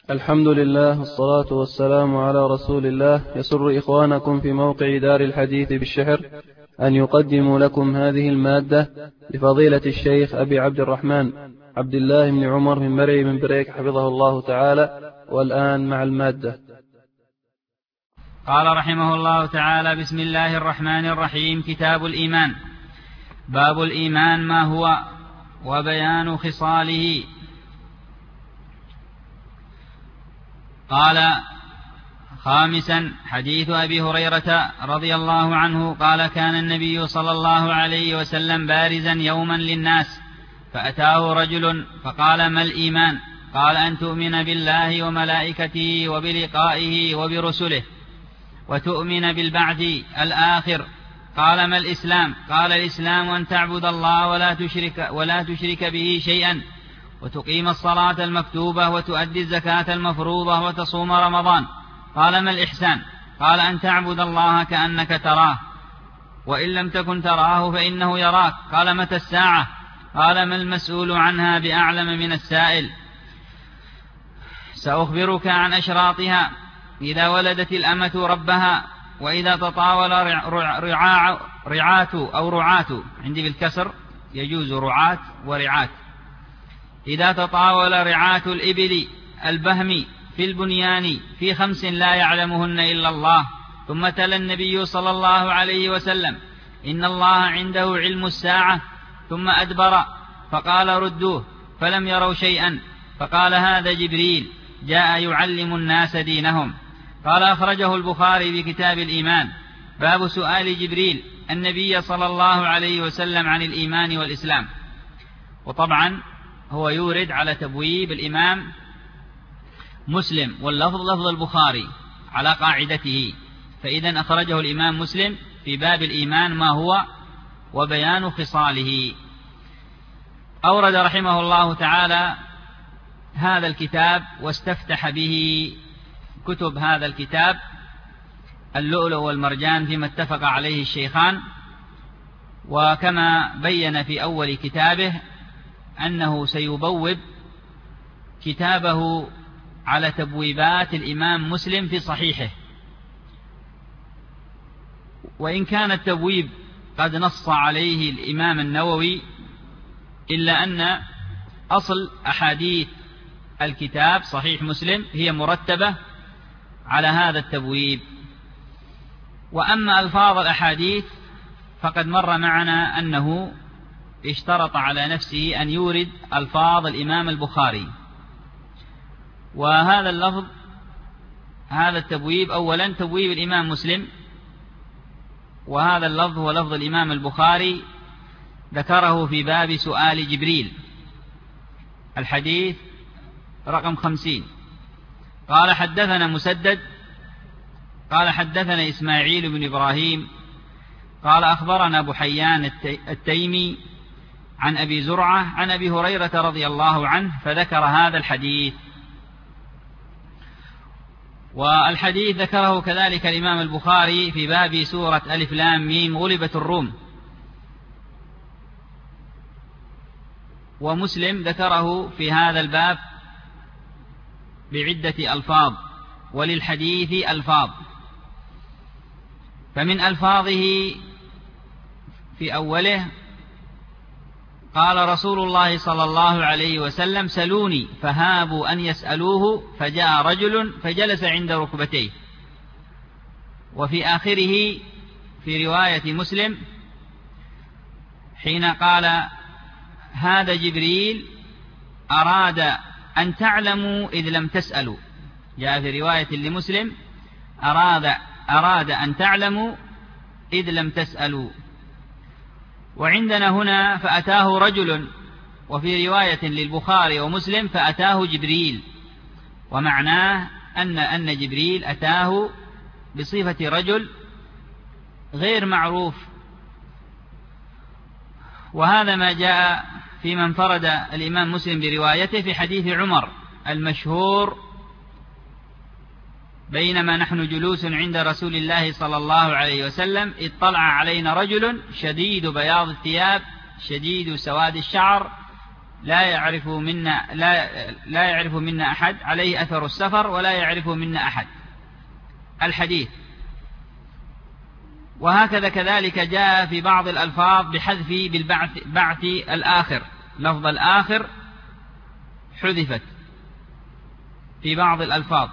الحمد لله والصلاة والسلام على رسول الله. يسر إخوانكم في موقع دار الحديث بالشحر أن يقدموا لكم هذه المادة لفضيلة الشيخ أبي عبد الرحمن عبد الله بن عمر من مرعي من بريك حفظه الله تعالى. والآن مع المادة. قال رحمه الله تعالى: بسم الله الرحمن الرحيم. كتاب الإيمان. باب الإيمان ما هو وبيان خصاله. قال: خامسا: حديث أبي هريرة رضي الله عنه قال: كان النبي صلى الله عليه وسلم بارزا يوما للناس، فأتاه رجل فقال: ما الإيمان؟ قال: أن تؤمن بالله وملائكته وبلقائه وبرسله وتؤمن بالبعث الآخر. قال: ما الإسلام؟ قال: الإسلام أن تعبد الله ولا تشرك به شيئا، وتقيم الصلاة المكتوبة، وتؤدي الزكاة المفروضة، وتصوم رمضان. قال: ما الإحسان؟ قال: أن تعبد الله كأنك تراه، وإن لم تكن تراه فإنه يراك. قال: متى الساعة؟ قال: ما المسؤول عنها بأعلم من السائل. سأخبرك عن أشراطها: إذا ولدت الأمة ربها، وإذا تطاول رعاة عندي بالكسر، يجوز رعاة ورعاة. إذا تطاول رعاة الإبل البهم في البنيان في 5 لا يعلمهن إلا الله. ثم تلا النبي صلى الله عليه وسلم: إن الله عنده علم الساعة. ثم أدبر فقال: ردوه، فلم يروا شيئا. فقال: هذا جبريل جاء يعلم الناس دينهم. قال: أخرجه البخاري بكتاب الإيمان. باب سؤال جبريل النبي صلى الله عليه وسلم عن الإيمان والإسلام. وطبعا هو يورد على تبويب الإمام مسلم، واللفظ لفظ البخاري على قاعدته، فإذا أخرجه الإمام مسلم في باب الإيمان ما هو وبيان خصاله. أورد رحمه الله تعالى هذا الكتاب واستفتح به كتب هذا الكتاب اللؤلؤ والمرجان فيما اتفق عليه الشيخان. وكما بين في أول كتابه أنه سيبوب كتابه على تبويبات الإمام مسلم في صحيحه، وإن كان التبويب قد نص عليه الإمام النووي، إلا أن أصل أحاديث الكتاب صحيح مسلم هي مرتبة على هذا التبويب. وأما ألفاظ الأحاديث فقد مر معنا أنه اشترط على نفسه أن يورد ألفاظ الإمام البخاري، وهذا اللفظ هذا التبويب أولا تبويب الإمام مسلم، وهذا اللفظ هو لفظ الإمام البخاري ذكره في باب سؤال جبريل، الحديث رقم 50. قال: حدثنا مسدد قال: حدثنا إسماعيل بن إبراهيم قال: أخبرنا أبو حيان التيمي عن أبي زرعة عن أبي هريرة رضي الله عنه، فذكر هذا الحديث. والحديث ذكره كذلك الإمام البخاري في باب سورة ألف لام ميم غلبت الروم، ومسلم ذكره في هذا الباب بعدة ألفاظ، وللحديث ألفاظ. فمن ألفاظه في أوله: قال رسول الله صلى الله عليه وسلم: سلوني فهابوا أن يسألوه، فجاء رجل فجلس عند ركبتيه. وفي آخره في رواية مسلم حين قال: هذا جبريل أراد أن تعلموا إذ لم تسألوا، جاء في رواية لمسلم: أراد أن تعلموا إذ لم تسألوا. وعندنا هنا فأتاه رجل، وفي رواية للبخاري ومسلم فأتاه جبريل، ومعناه أن جبريل أتاه بصفة رجل غير معروف. وهذا ما جاء فيما انفرد الإمام مسلم بروايته في حديث عمر المشهور: بينما نحن جلوس عند رسول الله صلى الله عليه وسلم اطلع علينا رجل شديد بياض الثياب شديد سواد الشعر لا يعرف منا أحد، عليه أثر السفر ولا يعرف منا أحد. الحديث. وهكذا كذلك جاء في بعض الألفاظ بحذف بالبعث الآخر، لفظ الآخر حذفت في بعض الألفاظ.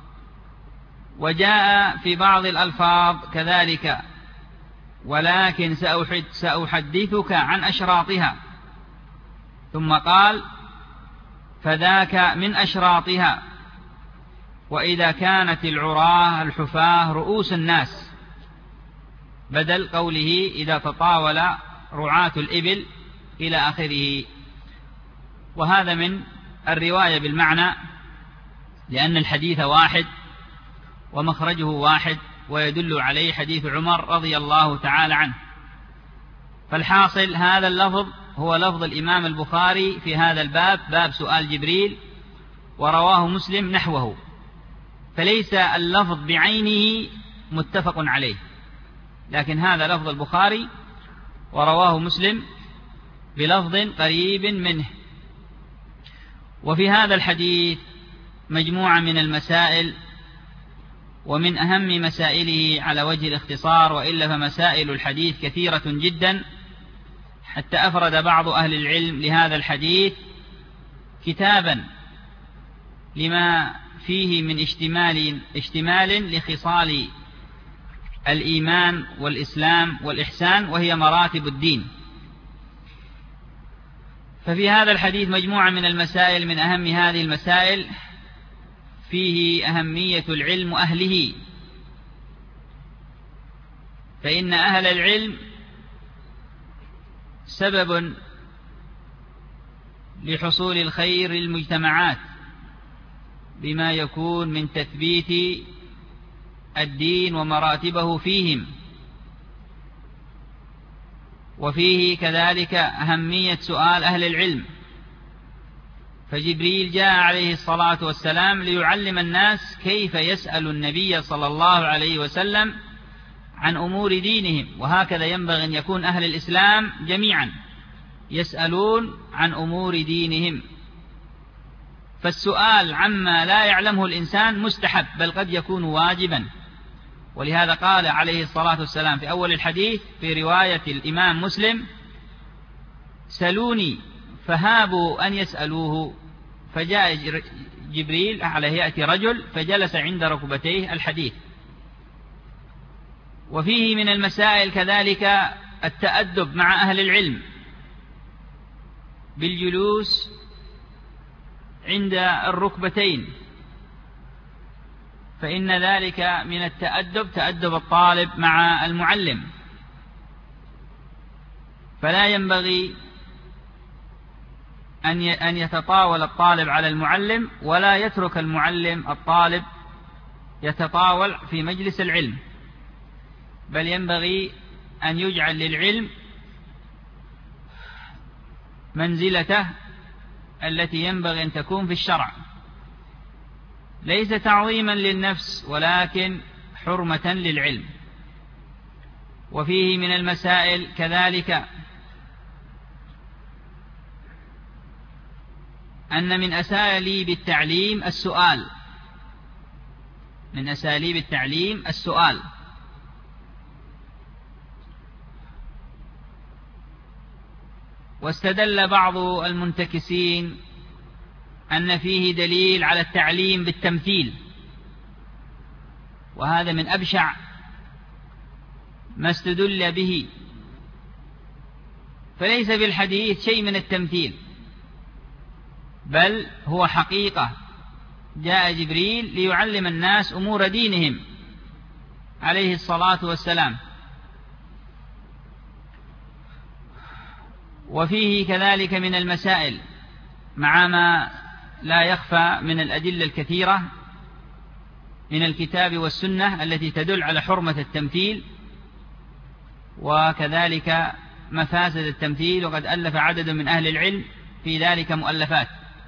وجاء في بعض الألفاظ كذلك ولكن سأحدثك عن أشراطها، ثم قال فذاك من أشراطها. وإذا كانت العراة الحفاة رؤوس الناس، بدل قوله إذا تطاول رعاة الإبل إلى آخره. وهذا من الرواية بالمعنى، لأن الحديث واحد ومخرجه واحد، ويدل عليه حديث عمر رضي الله تعالى عنه. فالحاصل هذا اللفظ هو لفظ الإمام البخاري في هذا الباب، باب سؤال جبريل، ورواه مسلم نحوه، فليس اللفظ بعينه متفق عليه، لكن هذا لفظ البخاري ورواه مسلم بلفظ قريب منه. وفي هذا الحديث مجموعة من المسائل، ومن أهم مسائله على وجه الاختصار، وإلا فمسائل الحديث كثيرة جدا، حتى أفرد بعض أهل العلم لهذا الحديث كتابا لما فيه من اشتمال لخصال الإيمان والإسلام والإحسان، وهي مراتب الدين. ففي هذا الحديث مجموعة من المسائل، من أهم هذه المسائل فيه أهمية العلم وأهله، فإن أهل العلم سبب لحصول الخير للمجتمعات، بما يكون من تثبيت الدين ومراتبه فيهم. وفيه كذلك أهمية سؤال أهل العلم، فجبريل جاء عليه الصلاة والسلام ليعلم الناس كيف يسأل النبي صلى الله عليه وسلم عن أمور دينهم، وهكذا ينبغي أن يكون أهل الإسلام جميعا يسألون عن أمور دينهم. فالسؤال عما لا يعلمه الإنسان مستحب، بل قد يكون واجبا. ولهذا قال عليه الصلاة والسلام في أول الحديث في رواية الإمام مسلم: سلوني فهابوا أن يسألوه. فجاء جبريل على هيئة رجل فجلس عند ركبتيه الحديث. وفيه من المسائل كذلك التأدب مع أهل العلم بالجلوس عند الركبتين، فإن ذلك من التأدب، تأدب الطالب مع المعلم، فلا ينبغي أن يتطاول الطالب على المعلم، ولا يترك المعلم الطالب يتطاول في مجلس العلم، بل ينبغي أن يجعل للعلم منزلته التي ينبغي أن تكون في الشرع، ليس تعظيما للنفس ولكن حرمة للعلم. وفيه من المسائل كذلك أن من أساليب التعليم السؤال، من أساليب التعليم السؤال. واستدل بعض المنتكسين أن فيه دليل على التعليم بالتمثيل، وهذا من أبشع ما استدل به، فليس في الحديث شيء من التمثيل، بل هو حقيقة. جاء جبريل ليعلم الناس أمور دينهم عليه الصلاة والسلام. وفيه كذلك من المسائل، مع ما لا يخفى من الأدلة الكثيرة من الكتاب والسنة التي تدل على حرمة التمثيل، وكذلك مفاسد التمثيل، وقد ألف عدد من أهل العلم في ذلك مؤلفات،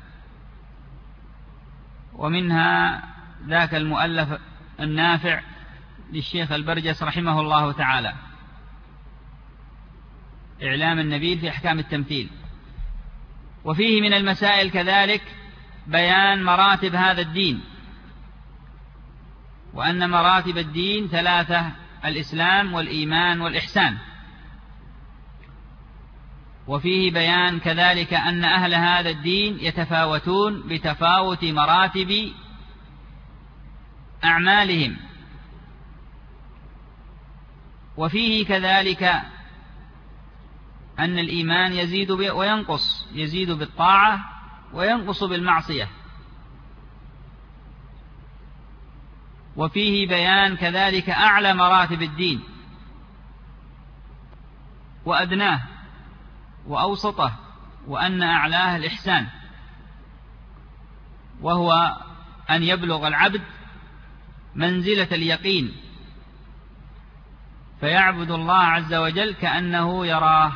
ومنها ذاك المؤلف النافع للشيخ البرجس رحمه الله تعالى، إعلام النبيل في أحكام التمثيل. وفيه من المسائل كذلك بيان مراتب هذا الدين، وأن مراتب الدين ثلاثة: الإسلام والإيمان والإحسان. وفيه بيان كذلك أن أهل هذا الدين يتفاوتون بتفاوت مراتب أعمالهم. وفيه كذلك أن الإيمان يزيد وينقص، يزيد بالطاعة وينقص بالمعصية. وفيه بيان كذلك أعلى مراتب الدين وأدناه وأوسطه، وأن أعلاه الإحسان، وهو أن يبلغ العبد منزلة اليقين فيعبد الله عز وجل كأنه يراه.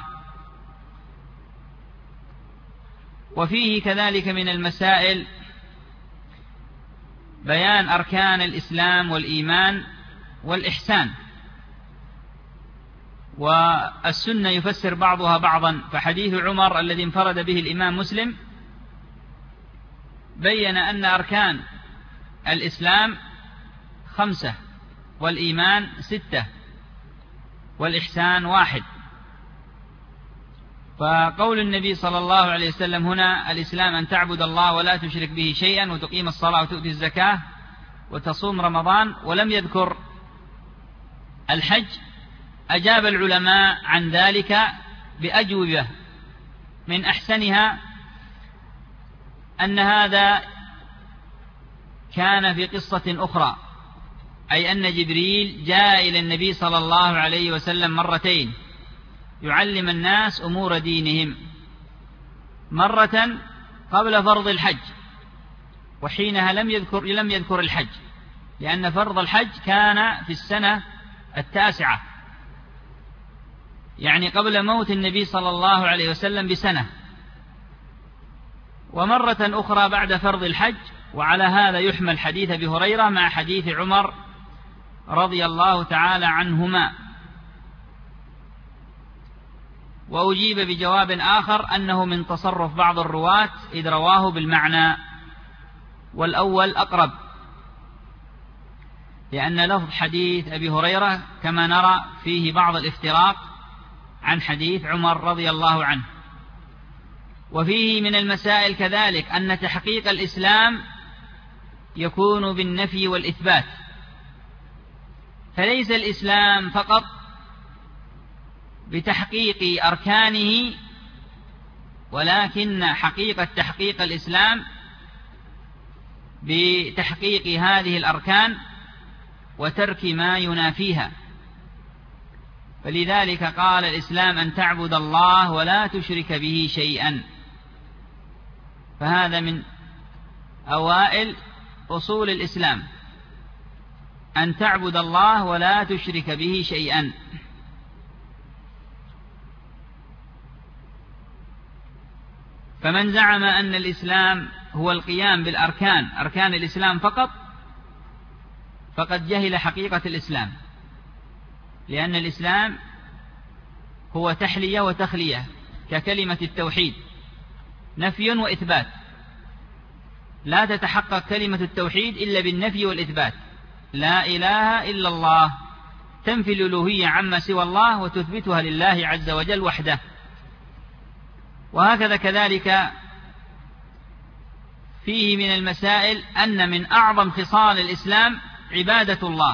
وفيه كذلك من المسائل بيان أركان الإسلام والإيمان والإحسان، والسنة يفسر بعضها بعضا. فحديث عمر الذي انفرد به الإمام مسلم بين أن أركان الإسلام 5 والإيمان 6 والإحسان 1. فقول النبي صلى الله عليه وسلم هنا: الإسلام أن تعبد الله ولا تشرك به شيئا وتقيم الصلاة وتؤتي الزكاة وتصوم رمضان، ولم يذكر الحج، أجاب العلماء عن ذلك بأجوبة من أحسنها أن هذا كان في قصة أخرى، أي أن جبريل جاء إلى النبي صلى الله عليه وسلم مرتين يعلم الناس أمور دينهم، مرة قبل فرض الحج، وحينها لم يذكر الحج، لأن فرض الحج كان في السنة 9، يعني قبل موت النبي صلى الله عليه وسلم بسنة، ومرة أخرى بعد فرض الحج. وعلى هذا يحمل حديث أبي هريرة مع حديث عمر رضي الله تعالى عنهما. وأجيب بجواب آخر أنه من تصرف بعض الرواة إذ رواه بالمعنى، والأول أقرب، لأن لفظ حديث أبي هريرة كما نرى فيه بعض الافتراق عن حديث عمر رضي الله عنه. وفيه من المسائل كذلك أن تحقيق الإسلام يكون بالنفي والإثبات، فليس الإسلام فقط بتحقيق أركانه، ولكن حقيقة تحقيق الإسلام بتحقيق هذه الأركان وترك ما ينافيها. فلذلك قال: الإسلام أن تعبد الله ولا تشرك به شيئا. فهذا من أوائل أصول الإسلام، أن تعبد الله ولا تشرك به شيئا. فمن زعم أن الإسلام هو القيام بالأركان، أركان الإسلام فقط، فقد جهل حقيقة الإسلام، لأن الإسلام هو تحلية وتخلية ككلمة التوحيد، نفي وإثبات. لا تتحقق كلمة التوحيد إلا بالنفي والإثبات، لا إله إلا الله، تنفي الألوهية عما سوى الله وتثبتها لله عز وجل وحده. وهكذا كذلك فيه من المسائل أن من أعظم خصال الإسلام عبادة الله،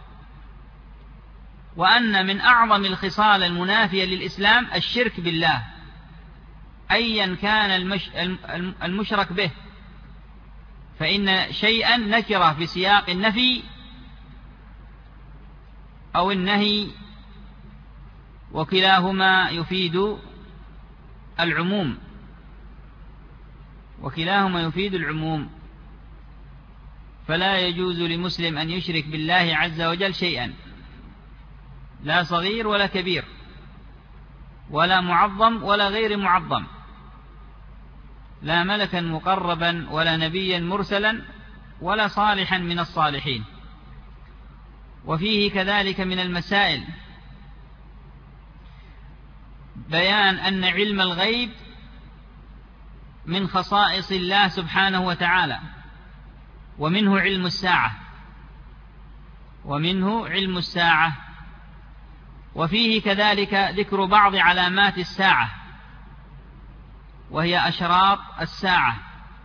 وأن من أعظم الخصال المنافية للإسلام الشرك بالله، أيا كان المشرك به، فإن شيئا نكرة في سياق النفي أو النهي، وكلاهما يفيد العموم، فلا يجوز لمسلم أن يشرك بالله عز وجل شيئا، لا صغير ولا كبير، ولا معظم ولا غير معظم، لا ملكا مقربا ولا نبيا مرسلا ولا صالحا من الصالحين. وفيه كذلك من المسائل بيان أن علم الغيب من خصائص الله سبحانه وتعالى، ومنه علم الساعة، وفيه كذلك ذكر بعض علامات الساعة وهي أشراط الساعة،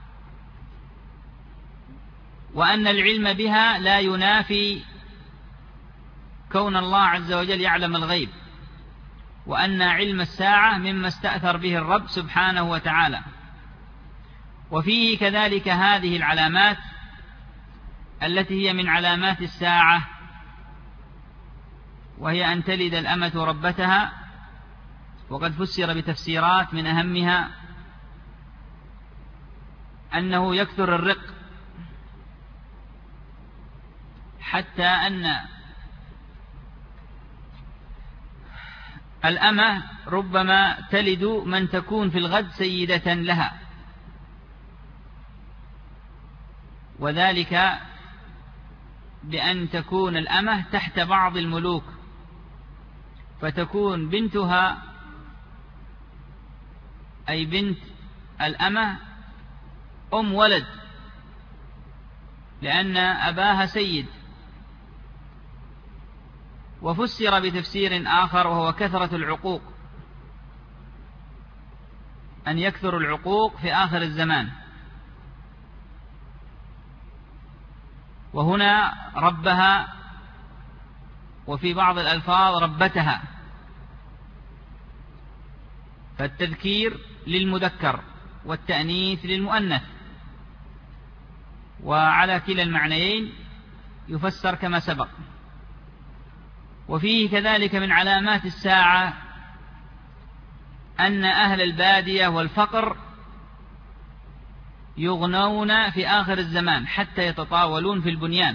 وأن العلم بها لا ينافي كون الله عز وجل يعلم الغيب، وأن علم الساعة مما استأثر به الرب سبحانه وتعالى. وفيه كذلك هذه العلامات التي هي من علامات الساعة، وهي أن تلد الأمة ربتها، وقد فسر بتفسيرات من أهمها أنه يكثر الرق، حتى أن الأمة ربما تلد من تكون في الغد سيدة لها، وذلك بأن تكون الأمة تحت بعض الملوك، فتكون بنتها أي بنت الأمة أم ولد، لأن أباها سيد. وفسر بتفسير آخر وهو كثرة العقوق، أن يكثر العقوق في آخر الزمان، وهنا ربها، وفي بعض الألفاظ ربتها، فالتذكير للمذكر والتأنيث للمؤنث، وعلى كلا المعنيين يفسر كما سبق. وفيه كذلك من علامات الساعة أن أهل البادية والفقر يغنون في آخر الزمان حتى يتطاولون في البنيان.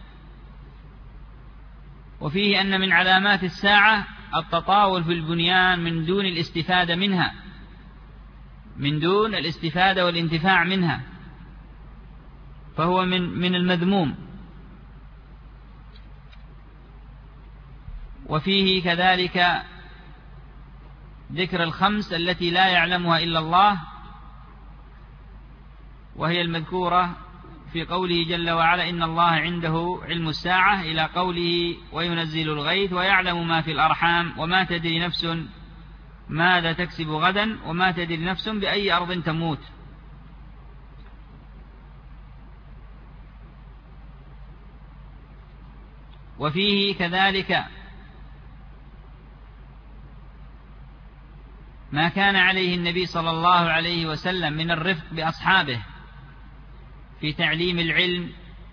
وفيه أن من علامات الساعة التطاول في البنيان من دون الاستفادة منها، من دون الاستفادة والانتفاع منها، فهو من المذموم. وفيه كذلك ذكر الخمس التي لا يعلمها إلا الله، وهي المذكورة في قوله جل وعلا: إن الله عنده علم الساعة، إلى قوله: وينزل الغيث ويعلم ما في الأرحام وما تدري نفس ماذا تكسب غدا وما تدري نفس بأي أرض تموت. وفيه كذلك ما كان عليه النبي صلى الله عليه وسلم من الرفق بأصحابه في تعليم العلم،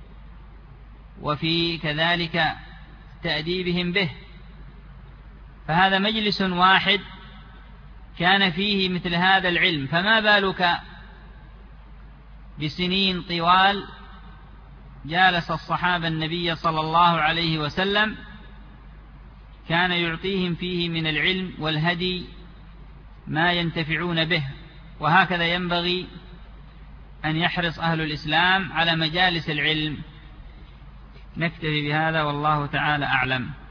وفي كذلك تأديبهم به، فهذا مجلس واحد كان فيه مثل هذا العلم، فما بالك بسنين طوال جالس الصحابة النبي صلى الله عليه وسلم، كان يعطيهم فيه من العلم والهدي ما ينتفعون به. وهكذا ينبغي أن يحرص أهل الإسلام على مجالس العلم. نكتفي بهذا والله تعالى أعلم.